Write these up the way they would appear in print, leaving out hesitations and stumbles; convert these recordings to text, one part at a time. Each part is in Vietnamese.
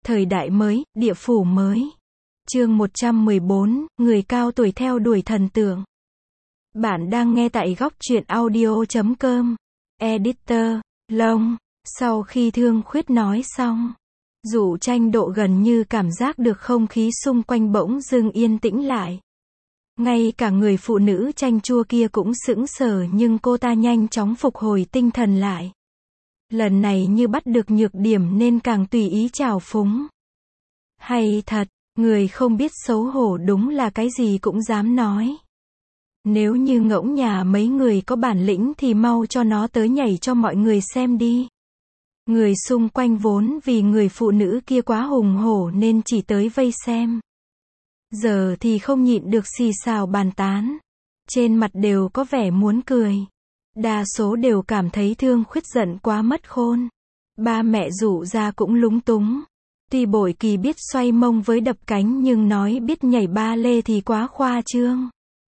Thời đại mới, địa phủ mới. Chương 114, người cao tuổi theo đuổi thần tượng. Bạn đang nghe tại góc truyện audio.com. Editor, Long. Sau khi Thương Khuyết nói xong, Dụ Tranh Độ gần như cảm giác được không khí xung quanh bỗng dưng yên tĩnh lại. Ngay cả người phụ nữ chanh chua kia cũng sững sờ, nhưng cô ta nhanh chóng phục hồi tinh thần lại. Lần này như bắt được nhược điểm nên càng tùy ý trào phúng. Hay thật, người không biết xấu hổ đúng là cái gì cũng dám nói. Nếu như ngỗng nhà mấy người có bản lĩnh thì mau cho nó tới nhảy cho mọi người xem đi. Người xung quanh vốn vì người phụ nữ kia quá hùng hổ nên chỉ tới vây xem. Giờ thì không nhịn được xì xào bàn tán. Trên mặt đều có vẻ muốn cười. Đa số đều cảm thấy Thương Khuyết giận quá mất khôn. Ba mẹ Dụ ra cũng lúng túng. Tuy Bội Kỳ biết xoay mông với đập cánh nhưng nói biết nhảy ba lê thì quá khoa trương.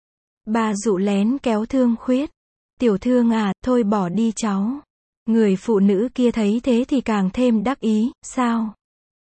Bà Dụ lén kéo Thương Khuyết. Tiểu Thương à, thôi bỏ đi cháu. Người phụ nữ kia thấy thế thì càng thêm đắc ý, sao?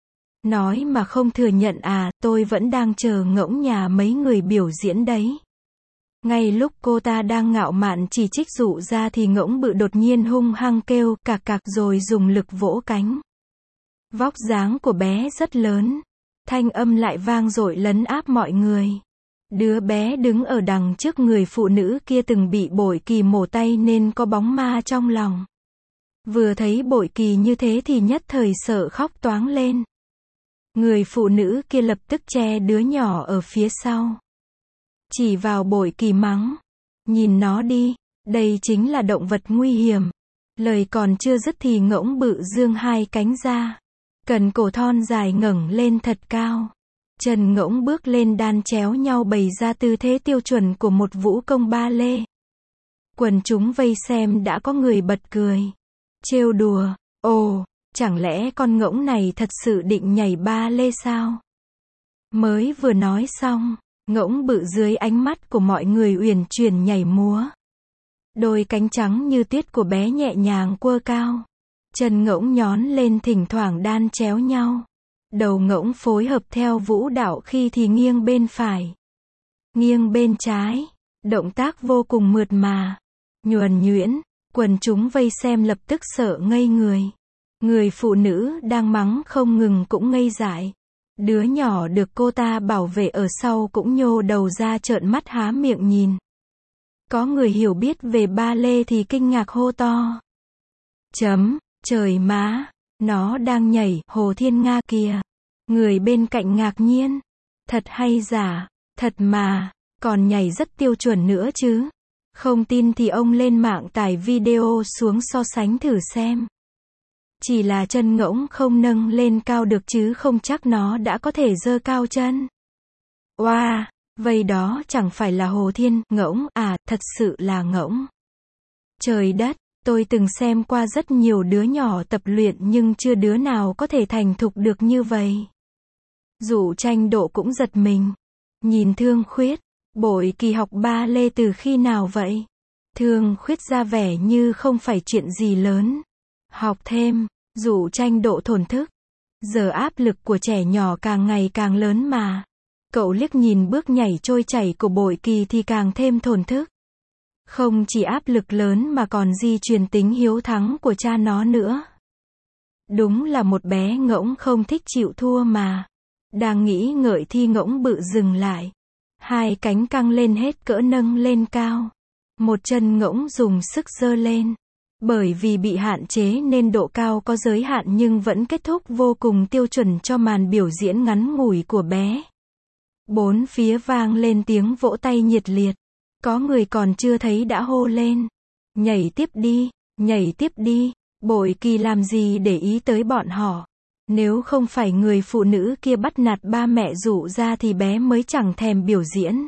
Nói mà không thừa nhận à, tôi vẫn đang chờ ngỗng nhà mấy người biểu diễn đấy. Ngay lúc cô ta đang ngạo mạn chỉ trích Dụ ra thì ngỗng bự đột nhiên hung hăng kêu cạc cạc rồi dùng lực vỗ cánh. Vóc dáng của bé rất lớn. Thanh âm lại vang dội lấn áp mọi người. Đứa bé đứng ở đằng trước người phụ nữ kia từng bị Bội Kỳ mổ tay nên có bóng ma trong lòng. Vừa thấy Bội Kỳ như thế thì nhất thời sợ khóc toáng lên. Người phụ nữ kia lập tức che đứa nhỏ ở phía sau. Chỉ vào Bội Kỳ mắng. Nhìn nó đi, đây chính là động vật nguy hiểm. Lời còn chưa dứt thì ngỗng bự dương hai cánh ra. Cần cổ thon dài ngẩng lên thật cao. Chân ngỗng bước lên đan chéo nhau bày ra tư thế tiêu chuẩn của một vũ công ba lê. Quần chúng vây xem đã có người bật cười. Trêu đùa, ồ, chẳng lẽ con ngỗng này thật sự định nhảy ba lê sao? Mới vừa nói xong, ngỗng bự dưới ánh mắt của mọi người uyển chuyển nhảy múa. Đôi cánh trắng như tuyết của bé nhẹ nhàng quơ cao. Chân ngỗng nhón lên thỉnh thoảng đan chéo nhau. Đầu ngỗng phối hợp theo vũ đạo, khi thì nghiêng bên phải, nghiêng bên trái. Động tác vô cùng mượt mà, nhuần nhuyễn. Quần chúng vây xem lập tức sợ ngây người. Người phụ nữ đang mắng không ngừng cũng ngây dại. Đứa nhỏ được cô ta bảo vệ ở sau cũng nhô đầu ra trợn mắt há miệng nhìn. Có người hiểu biết về ba lê thì kinh ngạc hô to. Trời má, nó đang nhảy, Hồ Thiên Nga kìa. Người bên cạnh ngạc nhiên. Thật hay giả, thật mà, còn nhảy rất tiêu chuẩn nữa chứ. Không tin thì ông lên mạng tải video xuống so sánh thử xem. Chỉ là chân ngỗng không nâng lên cao được chứ không chắc nó đã có thể giơ cao chân. Oa, vậy đó chẳng phải là Hồ Thiên ngỗng à, thật sự là ngỗng. Trời đất, tôi từng xem qua rất nhiều đứa nhỏ tập luyện nhưng chưa đứa nào có thể thành thục được như vậy. Dụ Tranh Độ cũng giật mình. Nhìn Thương Khuyết, Bội Kỳ học ba lê từ khi nào vậy? Thương Khuyết ra vẻ như không phải chuyện gì lớn. Học thêm, Dụ Tranh Độ thổn thức. Giờ áp lực của trẻ nhỏ càng ngày càng lớn mà. Cậu liếc nhìn bước nhảy trôi chảy của Bội Kỳ thì càng thêm thổn thức. Không chỉ áp lực lớn mà còn di truyền tính hiếu thắng của cha nó nữa. Đúng là một bé ngỗng không thích chịu thua mà. Đang nghĩ ngợi thì ngỗng bự dừng lại. Hai cánh căng lên hết cỡ nâng lên cao. Một chân ngỗng dùng sức giơ lên. Bởi vì bị hạn chế nên độ cao có giới hạn nhưng vẫn kết thúc vô cùng tiêu chuẩn cho màn biểu diễn ngắn ngủi của bé. Bốn phía vang lên tiếng vỗ tay nhiệt liệt. Có người còn chưa thấy đã hô lên. Nhảy tiếp đi, nhảy tiếp đi. Bội Kỳ làm gì để ý tới bọn họ. Nếu không phải người phụ nữ kia bắt nạt ba mẹ Dụ ra thì bé mới chẳng thèm biểu diễn.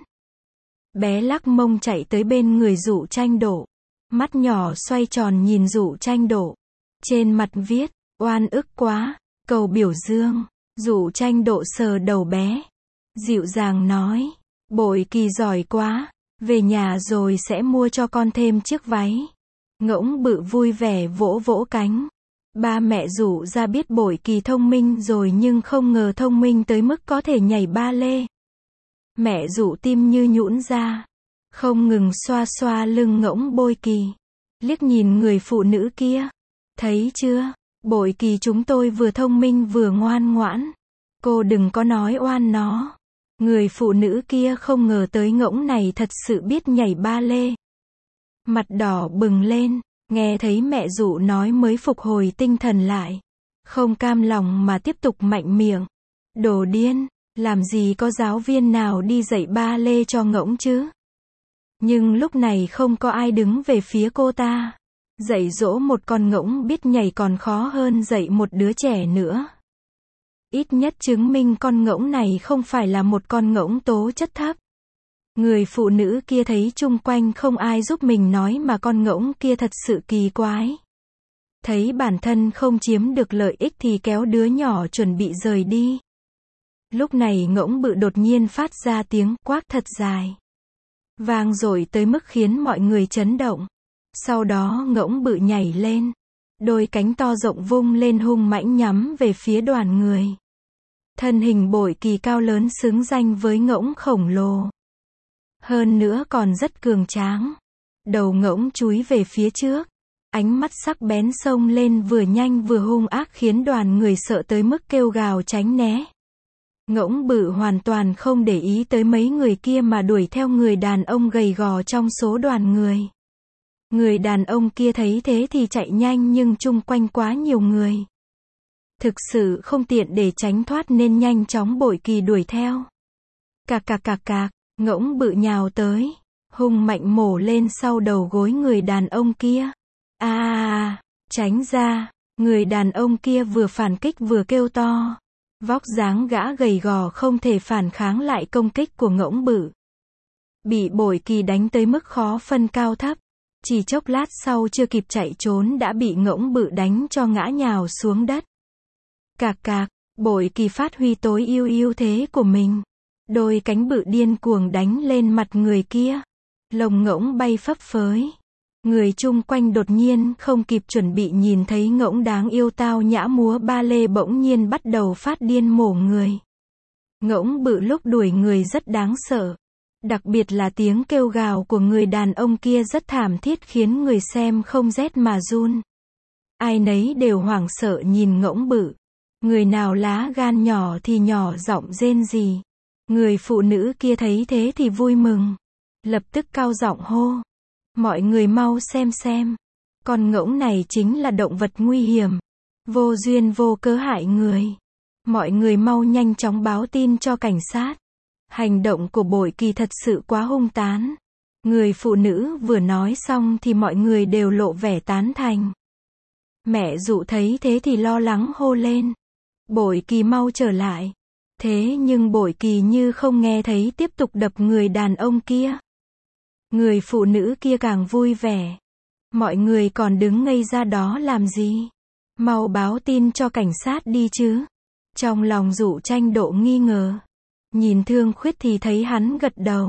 Bé lắc mông chạy tới bên người Dụ Tranh Độ. Mắt nhỏ xoay tròn nhìn Dụ Tranh Độ. Trên mặt viết, oan ức quá, cầu biểu dương. Dụ Tranh Độ sờ đầu bé. Dịu dàng nói, Bội Kỳ giỏi quá, về nhà rồi sẽ mua cho con thêm chiếc váy. Ngỗng bự vui vẻ vỗ vỗ cánh. Ba mẹ rủ ra biết Bội Kỳ thông minh rồi nhưng không ngờ thông minh tới mức có thể nhảy ba lê. Mẹ rủ tim như nhũn ra, không ngừng xoa xoa lưng ngỗng Bội Kỳ. Liếc nhìn người phụ nữ kia. Thấy chưa, Bội Kỳ chúng tôi vừa thông minh vừa ngoan ngoãn. Cô đừng có nói oan nó. Người phụ nữ kia không ngờ tới ngỗng này thật sự biết nhảy ba lê. Mặt đỏ bừng lên, nghe thấy mẹ dụ nói mới phục hồi tinh thần lại. Không cam lòng mà tiếp tục mạnh miệng. Đồ điên, làm gì có giáo viên nào đi dạy ba lê cho ngỗng chứ. Nhưng lúc này không có ai đứng về phía cô ta. Dạy dỗ một con ngỗng biết nhảy còn khó hơn dạy một đứa trẻ nữa. Ít nhất chứng minh con ngỗng này không phải là một con ngỗng tố chất thấp. Người phụ nữ kia thấy chung quanh không ai giúp mình nói mà con ngỗng kia thật sự kỳ quái. Thấy bản thân không chiếm được lợi ích thì kéo đứa nhỏ chuẩn bị rời đi. Lúc này ngỗng bự đột nhiên phát ra tiếng quát thật dài. Vang dội tới mức khiến mọi người chấn động. Sau đó ngỗng bự nhảy lên. Đôi cánh to rộng vung lên hung mãnh nhắm về phía đoàn người. Thân hình Bội Kỳ cao lớn xứng danh với ngỗng khổng lồ. Hơn nữa còn rất cường tráng. Đầu ngỗng chúi về phía trước. Ánh mắt sắc bén xông lên vừa nhanh vừa hung ác khiến đoàn người sợ tới mức kêu gào tránh né. Ngỗng bự hoàn toàn không để ý tới mấy người kia mà đuổi theo người đàn ông gầy gò trong số đoàn người. Người đàn ông kia thấy thế thì chạy nhanh nhưng chung quanh quá nhiều người. Thực sự không tiện để tránh thoát nên nhanh chóng Bội Kỳ đuổi theo. Cạc cạc cạc cạc, ngỗng bự nhào tới, hung mạnh mổ lên sau đầu gối người đàn ông kia. Tránh ra, người đàn ông kia vừa phản kích vừa kêu to. Vóc dáng gã gầy gò không thể phản kháng lại công kích của ngỗng bự. Bị Bội Kỳ đánh tới mức khó phân cao thấp. Chỉ chốc lát sau chưa kịp chạy trốn đã bị ngỗng bự đánh cho ngã nhào xuống đất. Cạc cạc, Bội Kỳ phát huy tối ưu thế của mình. Đôi cánh bự điên cuồng đánh lên mặt người kia. Lồng ngỗng bay phấp phới. Người chung quanh đột nhiên không kịp chuẩn bị nhìn thấy ngỗng đáng yêu tao nhã múa ba lê bỗng nhiên bắt đầu phát điên mổ người. Ngỗng bự lúc đuổi người rất đáng sợ. Đặc biệt là tiếng kêu gào của người đàn ông kia rất thảm thiết khiến người xem không rét mà run. Ai nấy đều hoảng sợ nhìn ngỗng bự. Người nào lá gan nhỏ thì nhỏ giọng rên rỉ. Người phụ nữ kia thấy thế thì vui mừng. Lập tức cao giọng hô. Mọi người mau xem. Con ngỗng này chính là động vật nguy hiểm. Vô duyên vô cớ hại người. Mọi người mau nhanh chóng báo tin cho cảnh sát. Hành động của Bội Kỳ thật sự quá hung tàn. Người phụ nữ vừa nói xong thì mọi người đều lộ vẻ tán thành. Mẹ dụ thấy thế thì lo lắng hô lên. Bội Kỳ mau trở lại. Thế nhưng Bội Kỳ như không nghe thấy tiếp tục đập người đàn ông kia. Người phụ nữ kia càng vui vẻ. Mọi người còn đứng ngây ra đó làm gì? Mau báo tin cho cảnh sát đi chứ. Trong lòng Dụ Tranh Độ nghi ngờ. Nhìn Thương Khuyết thì thấy hắn gật đầu.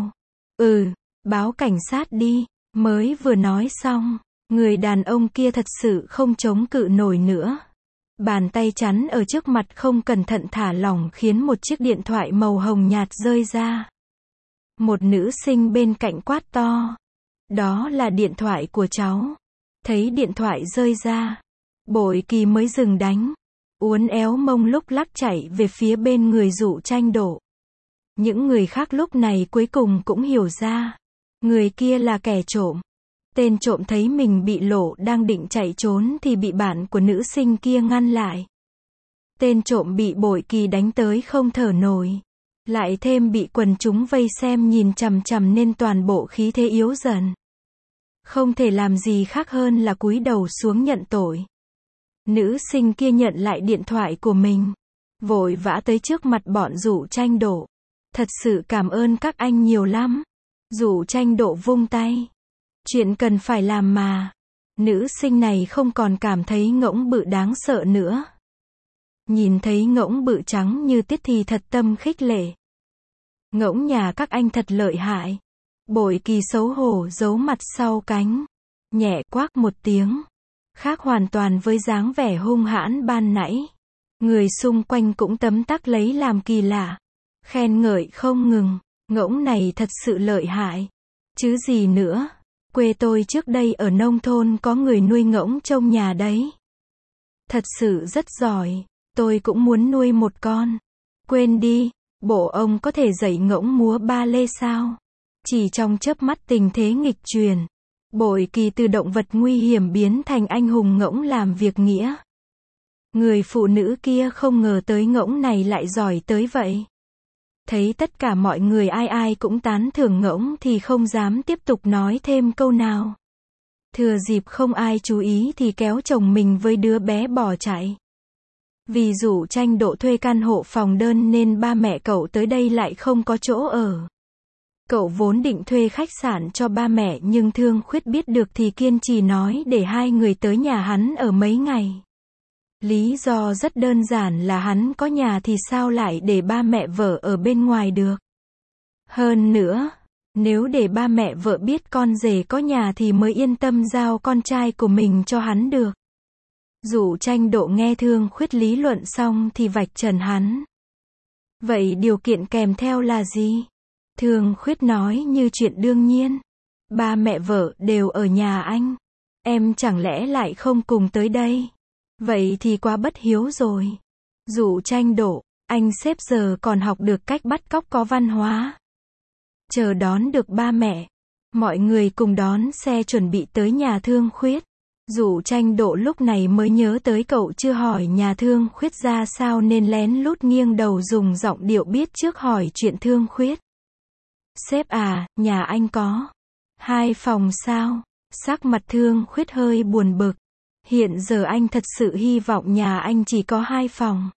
Báo cảnh sát đi. Mới vừa nói xong, người đàn ông kia thật sự không chống cự nổi nữa. Bàn tay chắn ở trước mặt không cẩn thận thả lỏng khiến một chiếc điện thoại màu hồng nhạt rơi ra. Một nữ sinh bên cạnh quát to. Đó là điện thoại của cháu. Thấy điện thoại rơi ra, Bội Kỳ mới dừng đánh. Uốn éo mông lúc lắc chạy về phía bên người Dụ Tranh Độ. Những người khác lúc này cuối cùng cũng hiểu ra. Người kia là kẻ trộm. Tên trộm thấy mình bị lộ đang định chạy trốn thì bị bạn của nữ sinh kia ngăn lại. Tên trộm bị Bội Kỳ đánh tới không thở nổi. Lại thêm bị quần chúng vây xem nhìn chằm chằm nên toàn bộ khí thế yếu dần. Không thể làm gì khác hơn là cúi đầu xuống nhận tội. Nữ sinh kia nhận lại điện thoại của mình. Vội vã tới trước mặt bọn Dụ Tranh Độ. Thật sự cảm ơn các anh nhiều lắm. Dụ Tranh Độ vung tay. Chuyện cần phải làm mà. Nữ sinh này không còn cảm thấy ngỗng bự đáng sợ nữa. Nhìn thấy ngỗng bự trắng như tiết thì thật tâm khích lệ. Ngỗng nhà các anh thật lợi hại. Bội Kỳ xấu hổ giấu mặt sau cánh. Nhẹ quát một tiếng. Khác hoàn toàn với dáng vẻ hung hãn ban nãy. Người xung quanh cũng tấm tắc lấy làm kỳ lạ. Khen ngợi không ngừng. Ngỗng này thật sự lợi hại. Chứ gì nữa. Quê tôi trước đây ở nông thôn có người nuôi ngỗng trong nhà đấy. Thật sự rất giỏi. Tôi cũng muốn nuôi một con. Quên đi. Bộ ông có thể dạy ngỗng múa ba lê sao? Chỉ trong chớp mắt tình thế nghịch chuyển. Bội Kỳ từ động vật nguy hiểm biến thành anh hùng ngỗng làm việc nghĩa. Người phụ nữ kia không ngờ tới ngỗng này lại giỏi tới vậy. Thấy tất cả mọi người ai ai cũng tán thưởng ngỗng thì không dám tiếp tục nói thêm câu nào. Thừa dịp không ai chú ý thì kéo chồng mình với đứa bé bỏ chạy. Vì Dụ Tranh Độ thuê căn hộ phòng đơn nên ba mẹ cậu tới đây lại không có chỗ ở. Cậu vốn định thuê khách sạn cho ba mẹ nhưng Thương Khuyết biết được thì kiên trì nói để hai người tới nhà hắn ở mấy ngày. Lý do rất đơn giản là hắn có nhà thì sao lại để ba mẹ vợ ở bên ngoài được. Hơn nữa, nếu để ba mẹ vợ biết con rể có nhà thì mới yên tâm giao con trai của mình cho hắn được. Dụ Tranh Độ nghe Thương Khuyết lý luận xong thì vạch trần hắn. Vậy điều kiện kèm theo là gì? Thương Khuyết nói như chuyện đương nhiên. Ba mẹ vợ đều ở nhà anh. Em chẳng lẽ lại không cùng tới đây? Vậy thì quá bất hiếu rồi. Dụ Tranh Độ, anh sếp giờ còn học được cách bắt cóc có văn hóa. Chờ đón được ba mẹ. Mọi người cùng đón xe chuẩn bị tới nhà Thương Khuyết. Dụ Tranh Độ lúc này mới nhớ tới cậu chưa hỏi nhà Thương Khuyết ra sao nên lén lút nghiêng đầu dùng giọng điệu biết trước hỏi chuyện Thương Khuyết. Sếp à, nhà anh có 2 phòng sao? Sắc mặt Thương Khuyết hơi buồn bực. Hiện giờ anh thật sự hy vọng nhà anh chỉ có 2 phòng.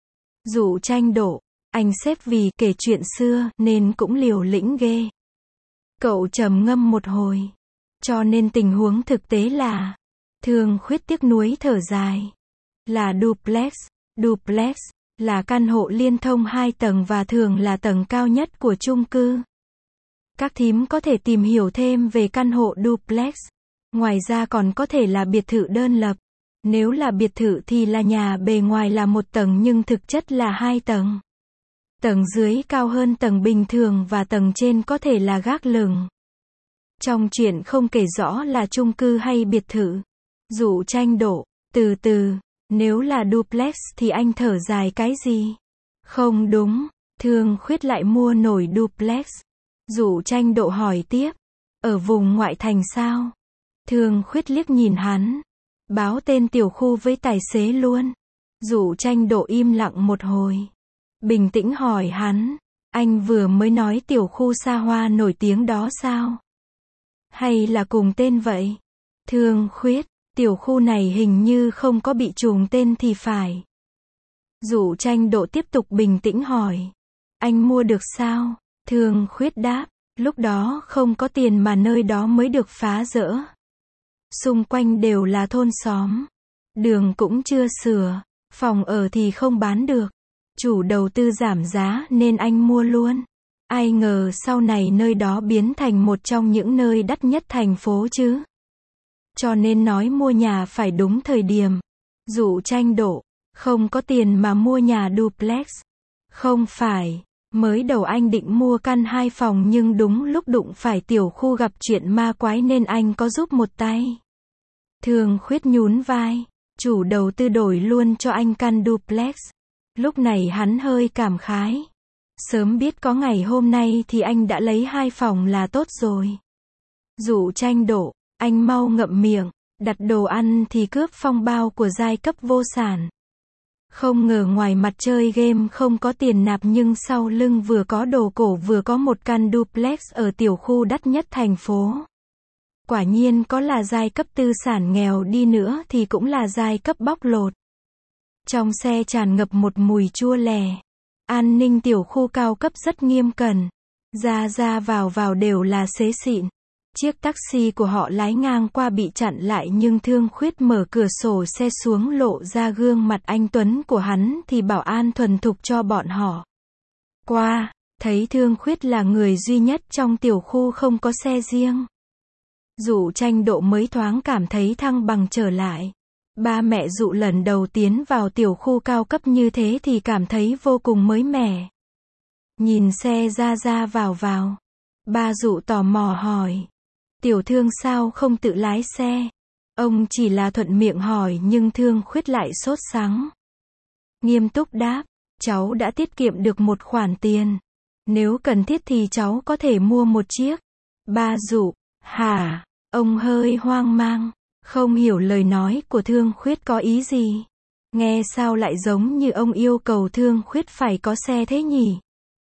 Dụ Tranh Độ, anh sếp vì kể chuyện xưa nên cũng liều lĩnh ghê. Cậu trầm ngâm một hồi. Cho nên tình huống thực tế là, Thương Khuyết tiếc nuối thở dài. Là duplex. Duplex là căn hộ liên thông 2 tầng và thường là tầng cao nhất của chung cư. Các thím có thể tìm hiểu thêm về căn hộ duplex. Ngoài ra còn có thể là biệt thự đơn lập. Nếu là biệt thự thì là nhà bề ngoài là 1 tầng nhưng thực chất là 2 tầng. Tầng dưới cao hơn tầng bình thường và tầng trên có thể là gác lửng. Trong chuyện không kể rõ là chung cư hay biệt thự. Dụ Tranh Độ, từ từ, nếu là duplex thì anh thở dài cái gì? Không đúng, Thương Khuyết lại mua nổi duplex. Dụ Tranh Độ hỏi tiếp, ở vùng ngoại thành sao? Thương Khuyết liếc nhìn hắn, báo tên tiểu khu với tài xế luôn. Dụ Tranh Độ im lặng một hồi, bình tĩnh hỏi hắn, anh vừa mới nói tiểu khu xa hoa nổi tiếng đó sao? Hay là cùng tên vậy? Thương Khuyết, tiểu khu này hình như không có bị trùng tên thì phải. Dụ Tranh Độ tiếp tục bình tĩnh hỏi, anh mua được sao? Thương Khuyết đáp, lúc đó không có tiền mà nơi đó mới được phá rỡ. Xung quanh đều là thôn xóm. Đường cũng chưa sửa. Phòng ở thì không bán được. Chủ đầu tư giảm giá nên anh mua luôn. Ai ngờ sau này nơi đó biến thành một trong những nơi đắt nhất thành phố chứ. Cho nên nói mua nhà phải đúng thời điểm. Dụ Tranh Độ, không có tiền mà mua nhà duplex. Không phải. Mới đầu anh định mua căn 2 phòng nhưng đúng lúc đụng phải tiểu khu gặp chuyện ma quái nên anh có giúp một tay. Thương Khuyết nhún vai. Chủ đầu tư đổi luôn cho anh căn duplex. Lúc này hắn hơi cảm khái. Sớm biết có ngày hôm nay thì anh đã lấy 2 phòng là tốt rồi. Dụ Tranh Độ, anh mau ngậm miệng. Đặt đồ ăn thì cướp phong bao của giai cấp vô sản. Không ngờ ngoài mặt chơi game không có tiền nạp nhưng sau lưng vừa có đồ cổ vừa có một căn duplex ở tiểu khu đắt nhất thành phố. Quả nhiên có là giai cấp tư sản nghèo đi nữa thì cũng là giai cấp bóc lột. Trong xe tràn ngập một mùi chua lè. An ninh tiểu khu cao cấp rất nghiêm cẩn. Ra vào đều là xế xịn. Chiếc taxi của họ lái ngang qua bị chặn lại nhưng Thương Khuyết mở cửa sổ xe xuống lộ ra gương mặt anh tuấn của hắn thì bảo an thuần thục cho bọn họ qua. Thấy Thương Khuyết là người duy nhất trong tiểu khu không có xe riêng. Dụ Tranh Độ mới thoáng cảm thấy thăng bằng trở lại. Ba mẹ Dụ lần đầu tiến vào tiểu khu cao cấp như thế thì cảm thấy vô cùng mới mẻ. Nhìn xe ra ra vào vào. Ba Dụ tò mò hỏi. Tiểu Thương sao không tự lái xe? Ông chỉ là thuận miệng hỏi nhưng Thương Khuyết lại sốt sắng. Nghiêm túc đáp, cháu đã tiết kiệm được một khoản tiền. Nếu cần thiết thì cháu có thể mua một chiếc. Ba Dụ, hả? Ông hơi hoang mang, không hiểu lời nói của Thương Khuyết có ý gì. Nghe sao lại giống như ông yêu cầu Thương Khuyết phải có xe thế nhỉ?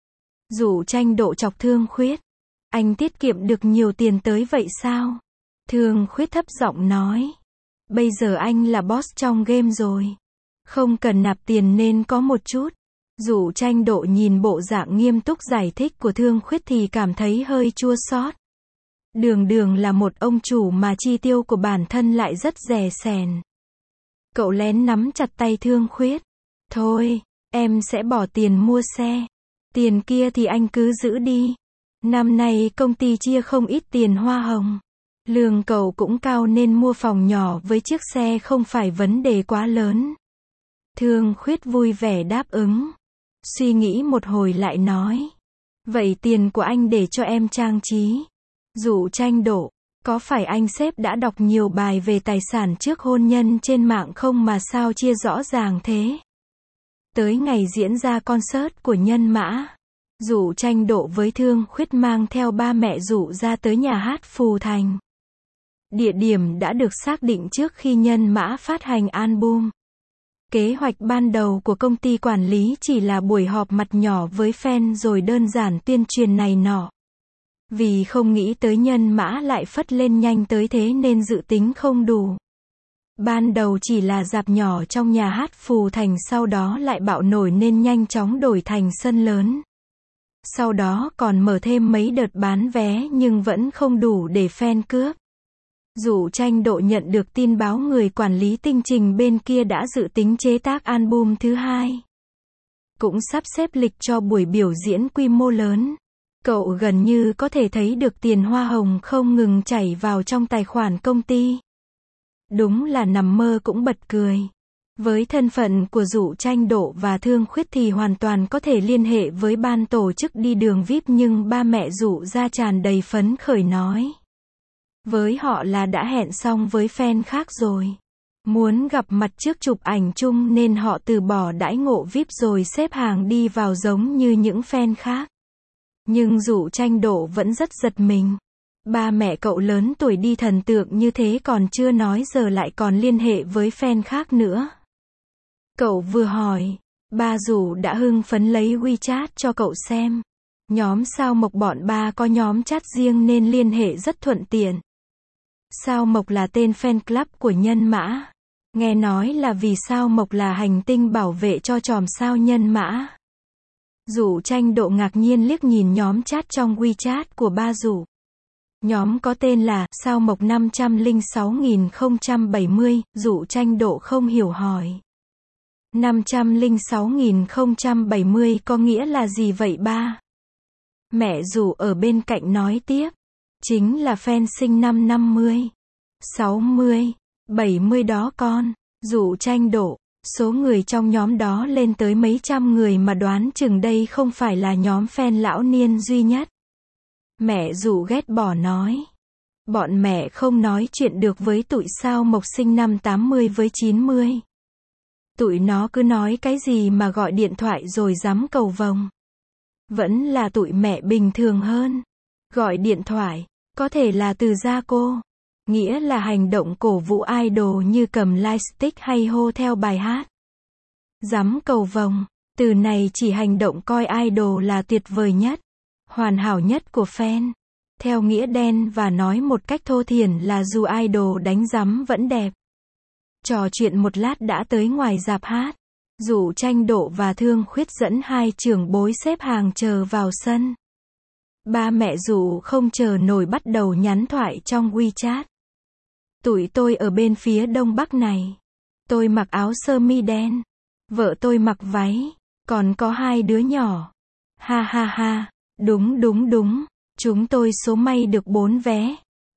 Dụ Tranh Độ chọc Thương Khuyết. Anh tiết kiệm được nhiều tiền tới vậy sao? Thương Khuyết thấp giọng nói. Bây giờ anh là boss trong game rồi. Không cần nạp tiền nên có một chút. Dụ Tranh Độ nhìn bộ dạng nghiêm túc giải thích của Thương Khuyết thì cảm thấy hơi chua xót. Đường đường là một ông chủ mà chi tiêu của bản thân lại rất rẻ sẻn. Cậu lén nắm chặt tay Thương Khuyết. Thôi, em sẽ bỏ tiền mua xe. Tiền kia thì anh cứ giữ đi. Năm nay công ty chia không ít tiền hoa hồng. Lương cậu cũng cao nên mua phòng nhỏ với chiếc xe không phải vấn đề quá lớn. Thương Khuyết vui vẻ đáp ứng. Suy nghĩ một hồi lại nói. Vậy tiền của anh để cho em trang trí. Dụ Tranh Độ, có phải anh sếp đã đọc nhiều bài về tài sản trước hôn nhân trên mạng không mà sao chia rõ ràng thế? Tới ngày diễn ra concert của Nhân Mã, Dụ Tranh Độ với Thương Khuyết mang theo ba mẹ Dụ ra tới nhà hát Phù Thành. Địa điểm đã được xác định trước khi Nhân Mã phát hành album. Kế hoạch ban đầu của công ty quản lý chỉ là buổi họp mặt nhỏ với fan rồi đơn giản tuyên truyền này nọ. Vì không nghĩ tới Nhân Mã lại phất lên nhanh tới thế nên dự tính không đủ. Ban đầu chỉ là rạp nhỏ trong nhà hát Phù Thành, sau đó lại bạo nổi nên nhanh chóng đổi thành sân lớn. Sau đó còn mở thêm mấy đợt bán vé nhưng vẫn không đủ để fan cướp. Dụ Tranh Độ nhận được tin báo người quản lý Tinh Trình bên kia đã dự tính chế tác album thứ hai. Cũng sắp xếp lịch cho buổi biểu diễn quy mô lớn. Cậu gần như có thể thấy được tiền hoa hồng không ngừng chảy vào trong tài khoản công ty. Đúng là nằm mơ cũng bật cười. Với thân phận của Dụ Tranh Độ và Thương Khuyết thì hoàn toàn có thể liên hệ với ban tổ chức đi đường VIP, nhưng ba mẹ Dụ ra tràn đầy phấn khởi nói. Với họ là đã hẹn xong với fan khác rồi. Muốn gặp mặt trước chụp ảnh chung nên họ từ bỏ đãi ngộ VIP rồi xếp hàng đi vào giống như những fan khác. Nhưng Dụ Tranh Độ vẫn rất giật mình. Ba mẹ cậu lớn tuổi đi thần tượng như thế còn chưa nói giờ lại còn liên hệ với fan khác nữa. Cậu vừa hỏi, ba Dụ đã hưng phấn lấy WeChat cho cậu xem. Nhóm Sao Mộc bọn ba có nhóm chat riêng nên liên hệ rất thuận tiện. Sao Mộc là tên fan club của Nhân Mã. Nghe nói là vì Sao Mộc là hành tinh bảo vệ cho chòm sao Nhân Mã. Dụ Tranh Độ ngạc nhiên liếc nhìn nhóm chat trong WeChat của ba Dụ. Nhóm có tên là Sao Mộc 506.070, Dụ Tranh Độ không hiểu hỏi. 506.070 có nghĩa là gì vậy ba? Mẹ Dụ ở bên cạnh nói tiếp. Chính là fan sinh năm 50, 60, 70 đó con. Dụ Tranh Độ, số người trong nhóm đó lên tới mấy trăm người mà đoán chừng đây không phải là nhóm fan lão niên duy nhất. Mẹ Dụ ghét bỏ nói. Bọn mẹ không nói chuyện được với tụi Sao Mộc sinh năm 80 với 90. Tụi nó cứ nói cái gì mà gọi điện thoại rồi dám cầu vồng. Vẫn là tụi mẹ bình thường hơn. Gọi điện thoại, có thể là từ gia cô. Nghĩa là hành động cổ vũ idol như cầm lightstick hay hô theo bài hát. Dám cầu vồng, từ này chỉ hành động coi idol là tuyệt vời nhất, hoàn hảo nhất của fan. Theo nghĩa đen và nói một cách thô thiển là dù idol đánh rắm vẫn đẹp. Trò chuyện một lát đã tới ngoài rạp hát. Dụ Tranh Độ và Thương Khuyết dẫn hai trưởng bối xếp hàng chờ vào sân. Ba mẹ Dụ không chờ nổi bắt đầu nhắn thoại trong WeChat. Tụi tôi ở bên phía đông bắc này. Tôi mặc áo sơ mi đen. Vợ tôi mặc váy. Còn có hai đứa nhỏ. Ha ha ha. Đúng. Chúng tôi số may được 4 vé.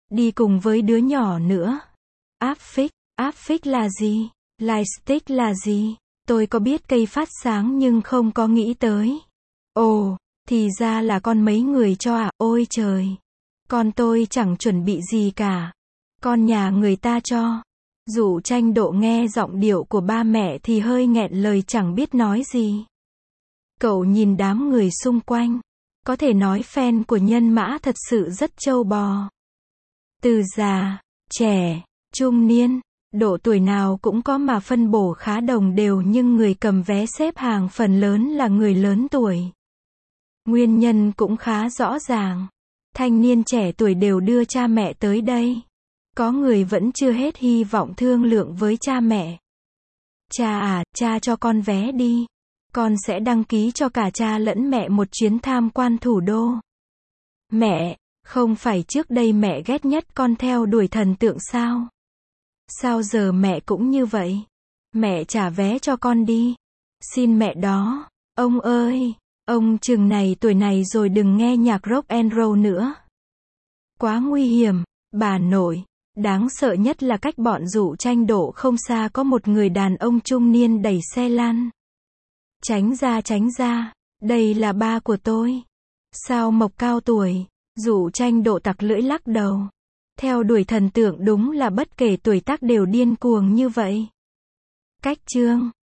Đi cùng với đứa nhỏ nữa. Áp phích là gì? Lightstick là gì? Tôi có biết cây phát sáng nhưng không có nghĩ tới. Ồ, thì ra là con mấy người cho à, ôi trời. Con tôi chẳng chuẩn bị gì cả. Con nhà người ta cho. Dụ Tranh Độ nghe giọng điệu của ba mẹ thì hơi nghẹn lời chẳng biết nói gì. Cậu nhìn đám người xung quanh. Có thể nói fan của Nhân Mã thật sự rất trâu bò. Từ già, trẻ, trung niên, độ tuổi nào cũng có mà phân bổ khá đồng đều nhưng người cầm vé xếp hàng phần lớn là người lớn tuổi. Nguyên nhân cũng khá rõ ràng. Thanh niên trẻ tuổi đều đưa cha mẹ tới đây. Có người vẫn chưa hết hy vọng thương lượng với cha mẹ. Cha à, cha cho con vé đi. Con sẽ đăng ký cho cả cha lẫn mẹ một chuyến tham quan thủ đô. Mẹ, không phải trước đây mẹ ghét nhất con theo đuổi thần tượng sao? Sao giờ mẹ cũng như vậy? Mẹ trả vé cho con đi. Xin mẹ đó. Ông ơi, ông chừng này tuổi này rồi đừng nghe nhạc rock and roll nữa. Quá nguy hiểm, bà nội. Đáng sợ nhất là cách bọn Dụ Tranh Độ không xa có một người đàn ông trung niên đẩy xe lăn. Tránh ra, đây là ba của tôi. Sao mộc cao tuổi, Dụ Tranh Độ tặc lưỡi lắc đầu. Theo đuổi thần tượng đúng là bất kể tuổi tác đều điên cuồng như vậy. Cách chương